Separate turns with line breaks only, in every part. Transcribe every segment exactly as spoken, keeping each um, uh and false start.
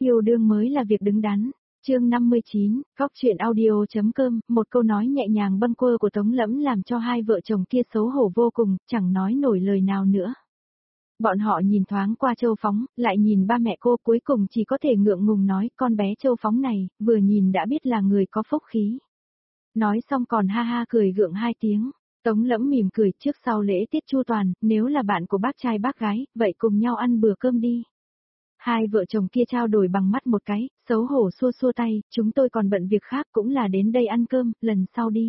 Yêu đương mới là việc đứng đắn. Chương năm mươi chín, góc chuyện audio.com, một câu nói nhẹ nhàng bâng quơ của Tống Lẫm làm cho hai vợ chồng kia xấu hổ vô cùng, chẳng nói nổi lời nào nữa. Bọn họ nhìn thoáng qua Châu Phóng, lại nhìn ba mẹ cô, cuối cùng chỉ có thể ngượng ngùng nói con bé Châu Phóng này, vừa nhìn đã biết là người có phúc khí. Nói xong còn ha ha cười gượng hai tiếng. Tống Lẫm mỉm cười, trước sau lễ tiết chu toàn, nếu là bạn của bác trai bác gái, vậy cùng nhau ăn bữa cơm đi. Hai vợ chồng kia trao đổi bằng mắt một cái, xấu hổ xua xua tay, chúng tôi còn bận việc khác, cũng là đến đây ăn cơm, lần sau đi.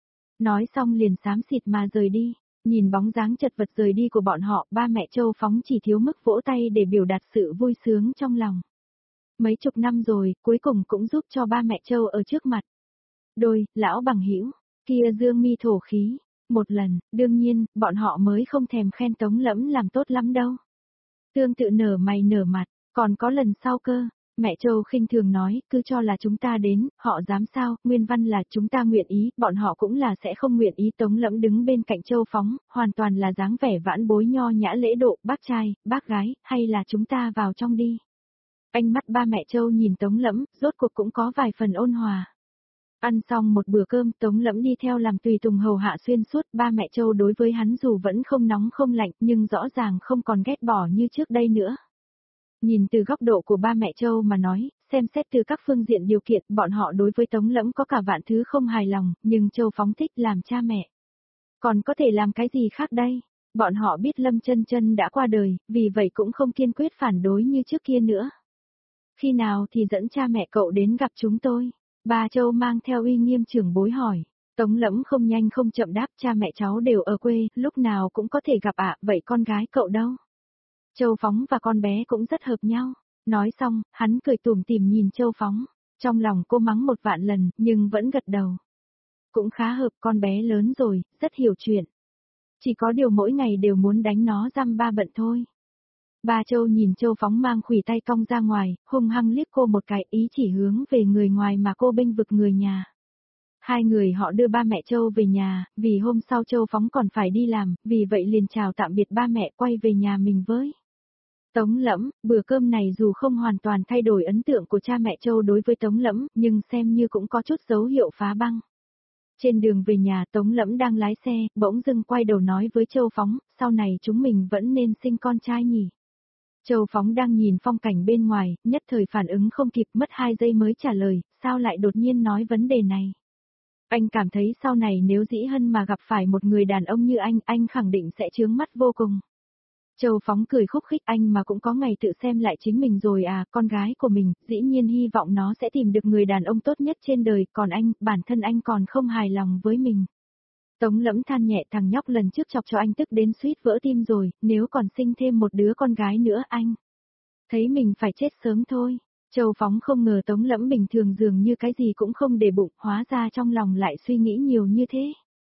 Nói xong liền xám xịt mà rời đi. Nhìn bóng dáng chật vật rời đi của bọn họ, ba mẹ Châu Phóng chỉ thiếu mức vỗ tay để biểu đạt sự vui sướng trong lòng. Mấy chục năm rồi, cuối cùng cũng giúp cho ba mẹ Châu ở trước mặt. Đôi, lão bằng hữu kia dương mi thổ khí. Một lần, đương nhiên, bọn họ mới không thèm khen Tống Lẫm làm tốt lắm đâu. Tương tự nở mày nở mặt, còn có lần sau cơ. Mẹ Châu khinh thường nói, cứ cho là chúng ta đến, họ dám sao, nguyên văn là chúng ta nguyện ý, bọn họ cũng là sẽ không nguyện ý. Tống Lẫm đứng bên cạnh Châu Phóng, hoàn toàn là dáng vẻ vãn bối nho nhã lễ độ, bác trai, bác gái, hay là chúng ta vào trong đi. Ánh mắt ba mẹ Châu nhìn Tống Lẫm, rốt cuộc cũng có vài phần ôn hòa. Ăn xong một bữa cơm, Tống Lẫm đi theo làm tùy tùng hầu hạ xuyên suốt, ba mẹ Châu đối với hắn dù vẫn không nóng không lạnh, nhưng rõ ràng không còn ghét bỏ như trước đây nữa. Nhìn từ góc độ của ba mẹ Châu mà nói, xem xét từ các phương diện điều kiện, bọn họ đối với Tống Lẫm có cả vạn thứ không hài lòng, nhưng Châu Phóng thích làm cha mẹ. Còn có thể làm cái gì khác đây? Bọn họ biết Lâm Chân Chân đã qua đời, vì vậy cũng không kiên quyết phản đối như trước kia nữa. Khi nào thì dẫn cha mẹ cậu đến gặp chúng tôi? Bà Châu mang theo uy nghiêm trưởng bối hỏi. Tống Lẫm không nhanh không chậm đáp, cha mẹ cháu đều ở quê, lúc nào cũng có thể gặp ạ, vậy con gái cậu đâu? Châu Phóng và con bé cũng rất hợp nhau. Nói xong, hắn cười tủm tỉm nhìn Châu Phóng. Trong lòng cô mắng một vạn lần, nhưng vẫn gật đầu. Cũng khá hợp, con bé lớn rồi, rất hiểu chuyện. Chỉ có điều mỗi ngày đều muốn đánh nó răm ba bận thôi. Bà Châu nhìn Châu Phóng mang khuỷu tay cong ra ngoài, hung hăng liếc cô một cái, ý chỉ hướng về người ngoài mà cô bênh vực người nhà. Hai người họ đưa ba mẹ Châu về nhà, vì hôm sau Châu Phóng còn phải đi làm, vì vậy liền chào tạm biệt ba mẹ quay về nhà mình với. Tống Lẫm, bữa cơm này dù không hoàn toàn thay đổi ấn tượng của cha mẹ Châu đối với Tống Lẫm, nhưng xem như cũng có chút dấu hiệu phá băng. Trên đường về nhà Tống Lẫm đang lái xe, bỗng dưng quay đầu nói với Châu Phóng, sau này chúng mình vẫn nên sinh con trai nhỉ. Châu Phóng đang nhìn phong cảnh bên ngoài, nhất thời phản ứng không kịp, mất hai giây mới trả lời, sao lại đột nhiên nói vấn đề này. Anh cảm thấy sau này nếu Dĩ Hân mà gặp phải một người đàn ông như anh, anh khẳng định sẽ chướng mắt vô cùng. Châu Phóng cười khúc khích, anh mà cũng có ngày tự xem lại chính mình rồi à, con gái của mình, dĩ nhiên hy vọng nó sẽ tìm được người đàn ông tốt nhất trên đời, còn anh, bản thân anh còn không hài lòng với mình. Tống Lẫm than nhẹ, thằng nhóc lần trước chọc cho anh tức đến suýt vỡ tim rồi, nếu còn sinh thêm một đứa con gái nữa anh. Thấy mình phải chết sớm thôi. Châu Phóng không ngờ Tống Lẫm bình thường dường như cái gì cũng không để bụng, hóa ra trong lòng lại suy nghĩ nhiều như thế.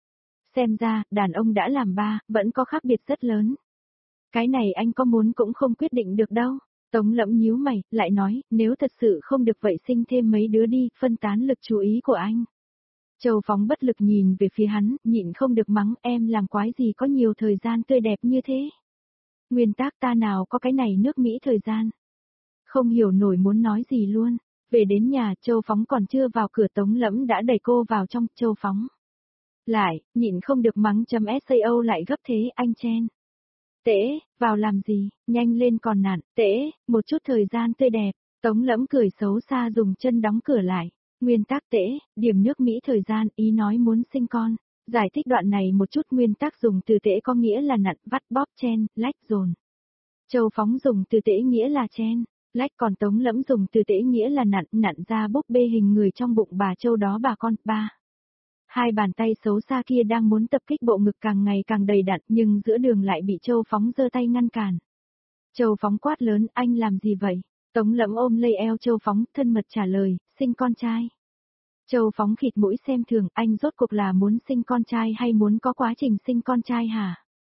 Xem ra, đàn ông đã làm ba, vẫn có khác biệt rất lớn. Cái này anh có muốn cũng không quyết định được đâu. Tống Lẫm nhíu mày, lại nói, nếu thật sự không được vậy sinh thêm mấy đứa đi, phân tán lực chú ý của anh. Châu Phóng bất lực nhìn về phía hắn, nhịn không được mắng, em làm quái gì có nhiều thời gian tươi đẹp như thế. Nguyên tắc ta nào có cái này nước Mỹ thời gian. Không hiểu nổi muốn nói gì luôn. Về đến nhà, Châu Phóng còn chưa vào cửa Tống Lẫm đã đẩy cô vào trong. Châu Phóng lại, nhịn không được mắng chấm sao lại gấp thế, anh chen. Tễ, vào làm gì, nhanh lên còn nản, tễ, một chút thời gian tươi đẹp. Tống Lẫm cười xấu xa dùng chân đóng cửa lại. Nguyên tắc tễ, điểm nước Mỹ thời gian, ý nói muốn sinh con. Giải thích đoạn này một chút, nguyên tắc dùng từ tễ có nghĩa là nặn, vắt, bóp, chen, lách, dồn. Châu Phóng dùng từ tễ nghĩa là chen, lách, còn Tống Lẫm dùng từ tễ nghĩa là nặn, nặn ra búp bê hình người trong bụng bà Châu đó bà con, ba. Hai bàn tay xấu xa kia đang muốn tập kích bộ ngực càng ngày càng đầy đặn, nhưng giữa đường lại bị Châu Phóng giơ tay ngăn cản. Châu Phóng quát lớn, anh làm gì vậy? Tống Lẫm ôm lấy eo Châu Phóng, thân mật trả lời, sinh con trai. Châu Phóng khịt mũi xem thường, anh rốt cuộc là muốn sinh con trai hay muốn có quá trình sinh con trai hả?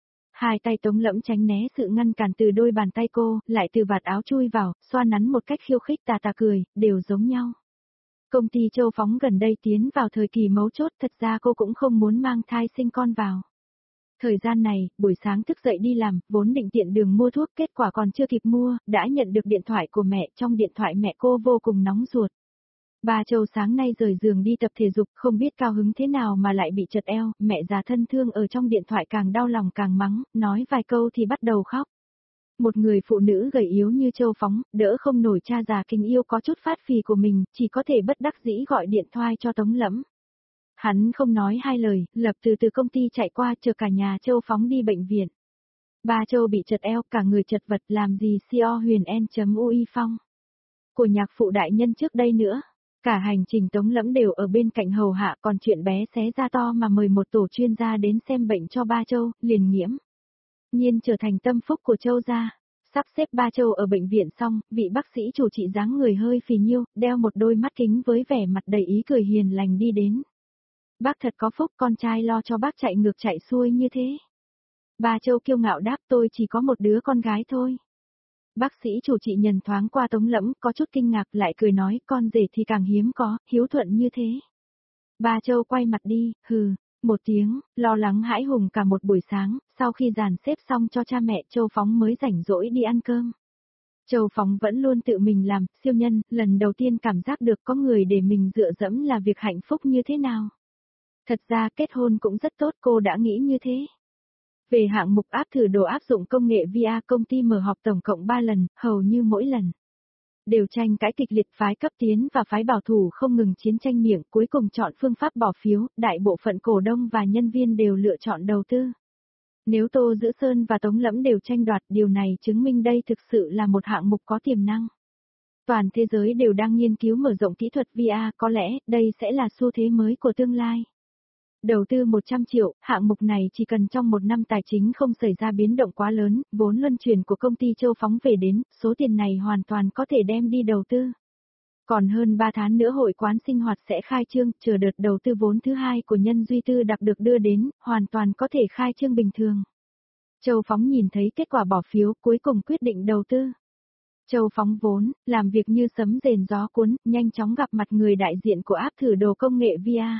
Hai tay Tống Lẫm tránh né sự ngăn cản từ đôi bàn tay cô, lại từ vạt áo chui vào, xoa nắn một cách khiêu khích, tà tà cười, đều giống nhau. Công ty Châu Phóng gần đây tiến vào thời kỳ mấu chốt, thật ra cô cũng không muốn mang thai sinh con vào. Thời gian này, buổi sáng thức dậy đi làm, vốn định tiện đường mua thuốc, kết quả còn chưa kịp mua, đã nhận được điện thoại của mẹ, trong điện thoại mẹ cô vô cùng nóng ruột. Bà Châu sáng nay rời giường đi tập thể dục, không biết cao hứng thế nào mà lại bị trật eo, mẹ già thân thương ở trong điện thoại càng đau lòng càng mắng, nói vài câu thì bắt đầu khóc. Một người phụ nữ gầy yếu như Châu Phóng, đỡ không nổi cha già kinh yêu có chút phát phì của mình, chỉ có thể bất đắc dĩ gọi điện thoại cho Tống Lẫm. Hắn không nói hai lời, lập từ từ công ty chạy qua chờ cả nhà Châu Phóng đi bệnh viện. Bà Châu bị trật eo, cả người chật vật làm gì co huyền en.ui phong. Của nhạc phụ đại nhân trước đây nữa. Cả hành trình Tống Lẫm đều ở bên cạnh hầu hạ, còn chuyện bé xé ra to mà mời một tổ chuyên gia đến xem bệnh cho ba Châu, liền nghiễm nhiên trở thành tâm phúc của Châu gia. Sắp xếp ba Châu ở bệnh viện xong, vị bác sĩ chủ trị dáng người hơi phì nhiêu, đeo một đôi mắt kính với vẻ mặt đầy ý cười hiền lành đi đến. Bác thật có phúc, con trai lo cho bác chạy ngược chạy xuôi như thế. Ba Châu kiêu ngạo đáp, tôi chỉ có một đứa con gái thôi. Bác sĩ chủ trị nhìn thoáng qua Tống Lẫm, có chút kinh ngạc lại cười nói, con rể thì càng hiếm có, hiếu thuận như thế. Ba Châu quay mặt đi, hừ, một tiếng, lo lắng hãi hùng cả một buổi sáng, sau khi dàn xếp xong cho cha mẹ Châu Phóng mới rảnh rỗi đi ăn cơm. Châu Phóng vẫn luôn tự mình làm, siêu nhân, lần đầu tiên cảm giác được có người để mình dựa dẫm là việc hạnh phúc như thế nào. Thật ra kết hôn cũng rất tốt, cô đã nghĩ như thế. Về hạng mục áp thử đồ áp dụng công nghệ vê a, công ty mở họp tổng cộng ba lần, hầu như mỗi lần đều tranh cãi kịch liệt, phái cấp tiến và phái bảo thủ không ngừng chiến tranh miệng, cuối cùng chọn phương pháp bỏ phiếu, đại bộ phận cổ đông và nhân viên đều lựa chọn đầu tư. Nếu Tô Dữ Sơn và Tống Lẫm đều tranh đoạt, điều này chứng minh đây thực sự là một hạng mục có tiềm năng. Toàn thế giới đều đang nghiên cứu mở rộng kỹ thuật vê a, có lẽ đây sẽ là xu thế mới của tương lai. Đầu tư một trăm triệu, hạng mục này chỉ cần trong một năm tài chính không xảy ra biến động quá lớn, vốn luân chuyển của công ty Châu Phóng về đến, số tiền này hoàn toàn có thể đem đi đầu tư. Còn hơn ba tháng nữa hội quán sinh hoạt sẽ khai trương, chờ đợt đầu tư vốn thứ hai của Nhân Duy Tư đặc được đưa đến, hoàn toàn có thể khai trương bình thường. Châu Phóng nhìn thấy kết quả bỏ phiếu, cuối cùng quyết định đầu tư. Châu Phóng vốn, làm việc như sấm rền gió cuốn, nhanh chóng gặp mặt người đại diện của áp thử đồ công nghệ vê a.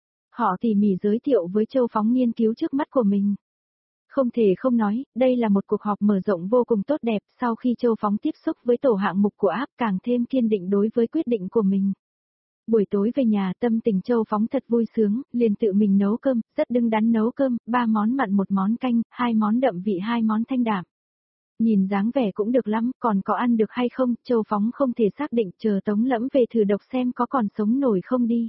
Họ tỉ mỉ giới thiệu với Châu Phóng nghiên cứu trước mắt của mình. Không thể không nói, đây là một cuộc họp mở rộng vô cùng tốt đẹp, sau khi Châu Phóng tiếp xúc với tổ hạng mục của áp càng thêm kiên định đối với quyết định của mình. Buổi tối về nhà tâm tình Châu Phóng thật vui sướng, liền tự mình nấu cơm, rất đứng đắn nấu cơm, ba món mặn một món canh, hai món đậm vị hai món thanh đạm. Nhìn dáng vẻ cũng được lắm, còn có ăn được hay không, Châu Phóng không thể xác định, chờ Tống Lẫm về thử độc xem có còn sống nổi không đi.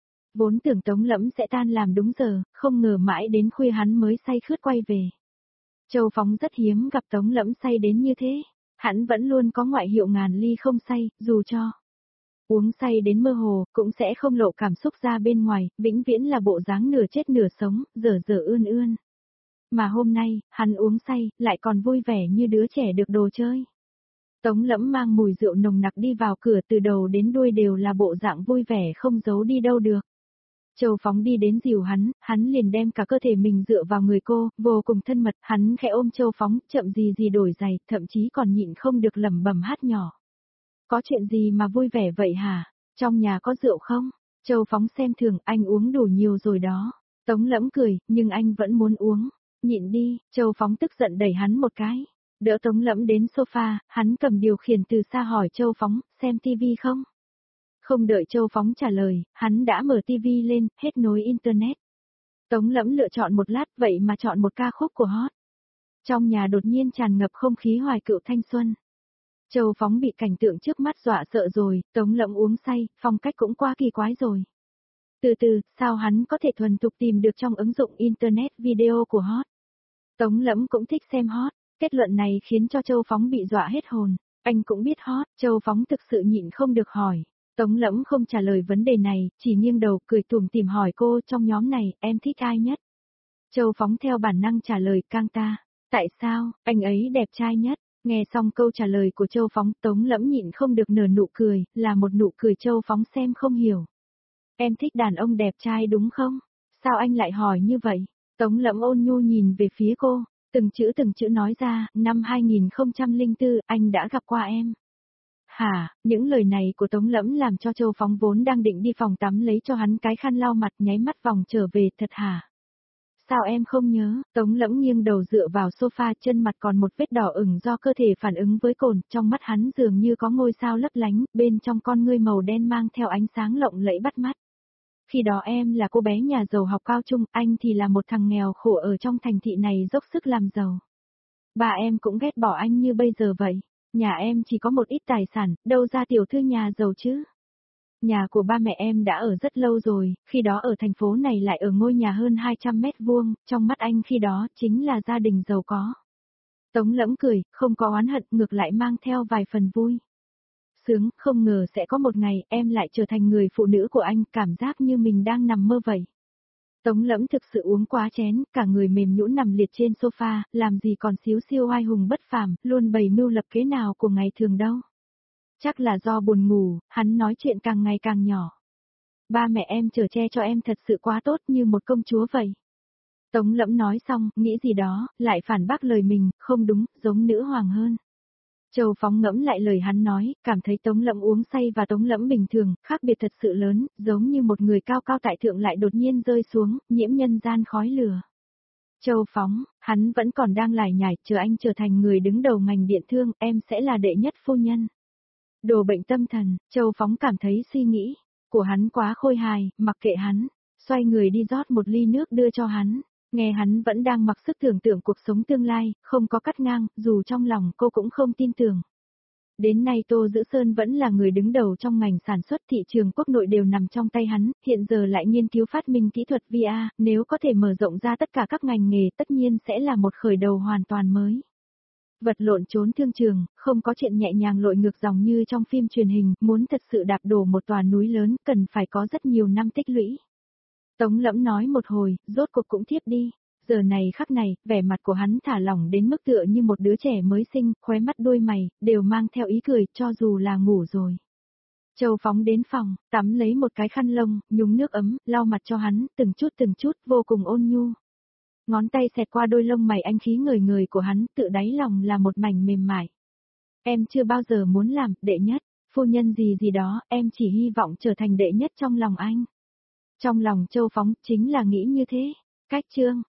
Vốn tưởng Tống Lẫm sẽ tan làm đúng giờ, không ngờ mãi đến khuya hắn mới say khướt quay về. Châu Phóng rất hiếm gặp Tống Lẫm say đến như thế, hắn vẫn luôn có ngoại hiệu ngàn ly không say, dù cho uống say đến mơ hồ, cũng sẽ không lộ cảm xúc ra bên ngoài, vĩnh viễn là bộ dáng nửa chết nửa sống, dở dở ươn ươn. Mà hôm nay, hắn uống say, lại còn vui vẻ như đứa trẻ được đồ chơi. Tống Lẫm mang mùi rượu nồng nặc đi vào cửa, từ đầu đến đuôi đều là bộ dạng vui vẻ không giấu đi đâu được. Châu Phóng đi đến dìu hắn, hắn liền đem cả cơ thể mình dựa vào người cô, vô cùng thân mật, hắn khẽ ôm Châu Phóng, chậm gì gì đổi giày, thậm chí còn nhịn không được lẩm bẩm hát nhỏ. Có chuyện gì mà vui vẻ vậy hả? Trong nhà có rượu không? Châu Phóng xem thường, anh uống đủ nhiều rồi đó. Tống Lẫm cười, nhưng anh vẫn muốn uống. Nhịn đi, Châu Phóng tức giận đẩy hắn một cái. Đỡ Tống Lẫm đến sofa, hắn cầm điều khiển từ xa hỏi Châu Phóng, xem tivi không? Không đợi Châu Phóng trả lời, hắn đã mở tivi lên, hết nối internet. Tống Lẫm lựa chọn một lát, vậy mà chọn một ca khúc của Hot. Trong nhà đột nhiên tràn ngập không khí hoài cựu thanh xuân. Châu Phóng bị cảnh tượng trước mắt dọa sợ rồi, Tống Lẫm uống say, phong cách cũng quá kỳ quái rồi. Từ từ, sao hắn có thể thuần thục tìm được trong ứng dụng internet video của Hot? Tống Lẫm cũng thích xem Hot, kết luận này khiến cho Châu Phóng bị dọa hết hồn. Anh cũng biết Hot, Châu Phóng thực sự nhịn không được hỏi. Tống Lẫm không trả lời vấn đề này, chỉ nghiêng đầu cười tủm tỉm hỏi cô, trong nhóm này, em thích ai nhất? Châu Phóng theo bản năng trả lời, Cang Ta. Tại sao, anh ấy đẹp trai nhất? Nghe xong câu trả lời của Châu Phóng, Tống Lẫm nhịn không được nở nụ cười, là một nụ cười Châu Phóng xem không hiểu. Em thích đàn ông đẹp trai đúng không? Sao anh lại hỏi như vậy? Tống Lẫm ôn nhu nhìn về phía cô, từng chữ từng chữ nói ra, năm hai nghìn không trăm lẻ bốn, anh đã gặp qua em. Hả, những lời này của Tống Lẫm làm cho Châu Phóng vốn đang định đi phòng tắm lấy cho hắn cái khăn lau mặt nháy mắt vòng trở về, thật hả? Sao em không nhớ, Tống Lẫm nghiêng đầu dựa vào sofa, chân mặt còn một vết đỏ ửng do cơ thể phản ứng với cồn, trong mắt hắn dường như có ngôi sao lấp lánh, bên trong con ngươi màu đen mang theo ánh sáng lộng lẫy bắt mắt. Khi đó em là cô bé nhà giàu học cao trung, anh thì là một thằng nghèo khổ ở trong thành thị này dốc sức làm giàu. Ba em cũng ghét bỏ anh như bây giờ vậy, nhà em chỉ có một ít tài sản, đâu ra tiểu thư nhà giàu chứ. Nhà của ba mẹ em đã ở rất lâu rồi, khi đó ở thành phố này lại ở ngôi nhà hơn hai trăm mét vuông, trong mắt anh khi đó chính là gia đình giàu có. Tống Lẫm cười, không có oán hận, ngược lại mang theo vài phần vui. Sướng, không ngờ sẽ có một ngày em lại trở thành người phụ nữ của anh, cảm giác như mình đang nằm mơ vậy. Tống Lẫm thực sự uống quá chén, cả người mềm nhũn nằm liệt trên sofa, làm gì còn xíu xiu oai hùng bất phàm, luôn bày mưu lập kế nào của ngày thường đâu. Chắc là do buồn ngủ, hắn nói chuyện càng ngày càng nhỏ. Ba mẹ em chở che cho em thật sự quá tốt như một công chúa vậy. Tống Lẫm nói xong, nghĩ gì đó, lại phản bác lời mình, không đúng, giống nữ hoàng hơn. Châu Phóng ngẫm lại lời hắn nói, cảm thấy Tống Lẫm uống say và Tống Lẫm bình thường, khác biệt thật sự lớn, giống như một người cao cao tại thượng lại đột nhiên rơi xuống, nhiễm nhân gian khói lửa. Châu Phóng, hắn vẫn còn đang lải nhải, chờ anh trở thành người đứng đầu ngành điện thương, em sẽ là đệ nhất phu nhân. Đồ bệnh tâm thần, Châu Phóng cảm thấy suy nghĩ của hắn quá khôi hài, mặc kệ hắn, xoay người đi rót một ly nước đưa cho hắn, nghe hắn vẫn đang mặc sức tưởng tượng cuộc sống tương lai, không có cắt ngang, dù trong lòng cô cũng không tin tưởng. Đến nay Tô Dữ Sơn vẫn là người đứng đầu trong ngành sản xuất, thị trường quốc nội đều nằm trong tay hắn, hiện giờ lại nghiên cứu phát minh kỹ thuật vê a, nếu có thể mở rộng ra tất cả các ngành nghề tất nhiên sẽ là một khởi đầu hoàn toàn mới. Vật lộn trốn thương trường, không có chuyện nhẹ nhàng lội ngược dòng như trong phim truyền hình, muốn thật sự đạp đổ một tòa núi lớn cần phải có rất nhiều năm tích lũy. Tống Lẫm nói một hồi, rốt cuộc cũng thiếp đi. Giờ này khắc này, vẻ mặt của hắn thả lỏng đến mức tựa như một đứa trẻ mới sinh, khóe mắt đôi mày, đều mang theo ý cười, cho dù là ngủ rồi. Châu Phóng đến phòng, tắm lấy một cái khăn lông, nhúng nước ấm, lau mặt cho hắn, từng chút từng chút, vô cùng ôn nhu. Ngón tay xẹt qua đôi lông mày anh khí ngời ngời của hắn, tự đáy lòng là một mảnh mềm mại. Em chưa bao giờ muốn làm đệ nhất, phu nhân gì gì đó, em chỉ hy vọng trở thành đệ nhất trong lòng anh. Trong lòng Châu Phóng chính là nghĩ như thế. Cách chương